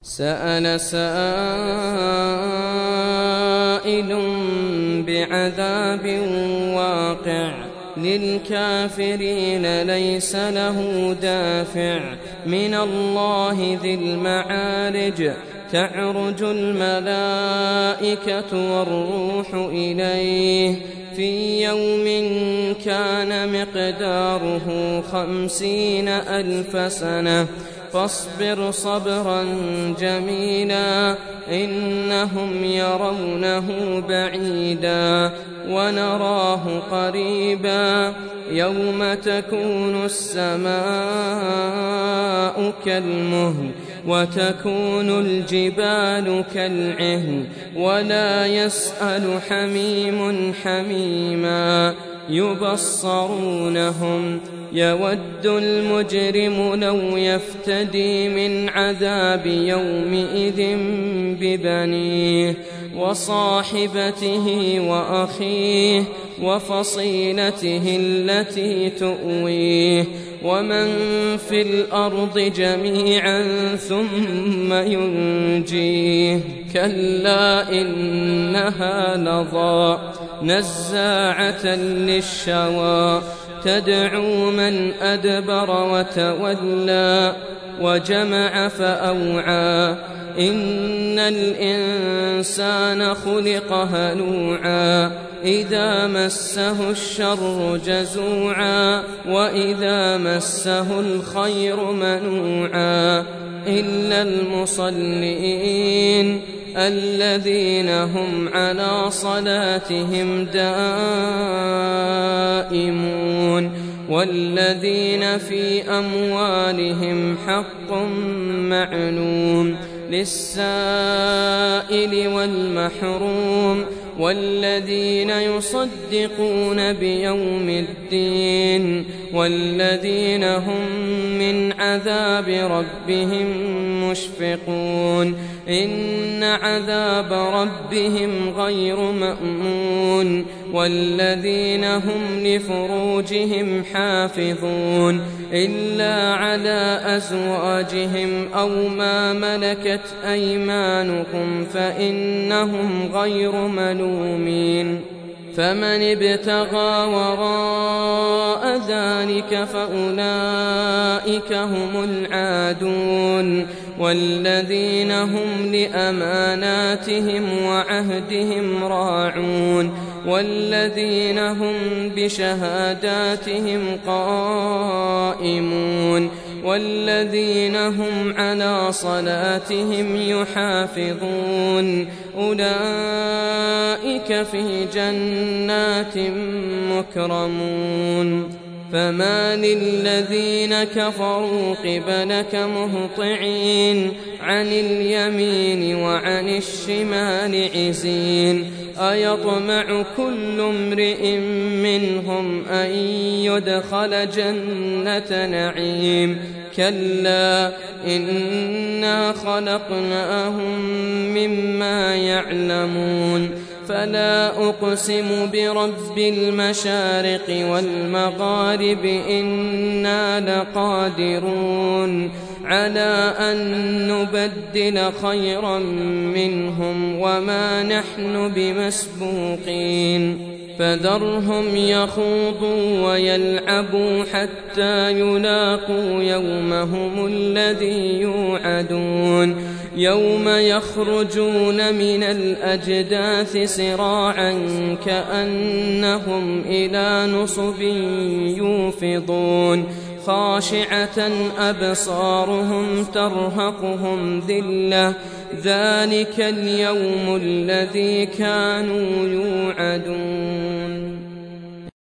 سأل سائل بعذاب واقع للكافرين ليس له دافع من الله ذي المعارج تعرج الملائكة والروح إليه في يوم كان مقداره 50,000 سنة فاصبر صبرا جميلا إنهم يرونه بعيدا ونراه قريبا يوم تكون السماء كالمهل وتكون الجبال كالعهن ولا يسأل حميم حميما يبصرونهم يود المجرم لو يفتدي من عذاب يومئذ ببنيه وصاحبته وأخيه وفصيلته التي تؤويه ومن في الأرض جميعا ثم ينجيه كلا إنها لظى نزاعة للشوى تدعو من أدبر وتولى وجمع فأوعى إن الإنسان خلق هلوعا إذا مسه الشر جزوعا وإذا مسه الخير منوعا إلا المصلين الذين هم على صلاتهم دائمون والذين في أموالهم حق معلوم للسائل والمحروم والذين يصدقون بيوم الدين والذين هم من عذاب ربهم مشفقون إن عذاب ربهم غير مأمون والذين هم لفروجهم حافظون إلا على أزواجهم أو ما ملكت أيمانكم فإنهم غير ملومين فمن ابتغى وراء ذلك فأولئك هم العادون والذين هم لأماناتهم وعهدهم راعون والذين هم بشهاداتهم قائمون والذين هم على صلاتهم يحافظون أولئك في جنات مكرمون فما للذين كفروا قبلك مهطعين عن اليمين وعن الشمال عزين أيطمع كل امرئ منهم أن يدخل جنة نعيم كلا إنا خلقناهم مما يعلمون فلا أقسم برب المشارق والمغارب إنا لقادرون على أن نبدل خيرا منهم وما نحن بمسبوقين فذرهم يخوضوا ويلعبوا حتى يلاقوا يومهم الذي يوعدون يوم يخرجون من الأجداث سراعا كأنهم إلى نصب يوفضون خاشعة أبصارهم ترهقهم ذلة ذلك اليوم الذي كانوا يوعدون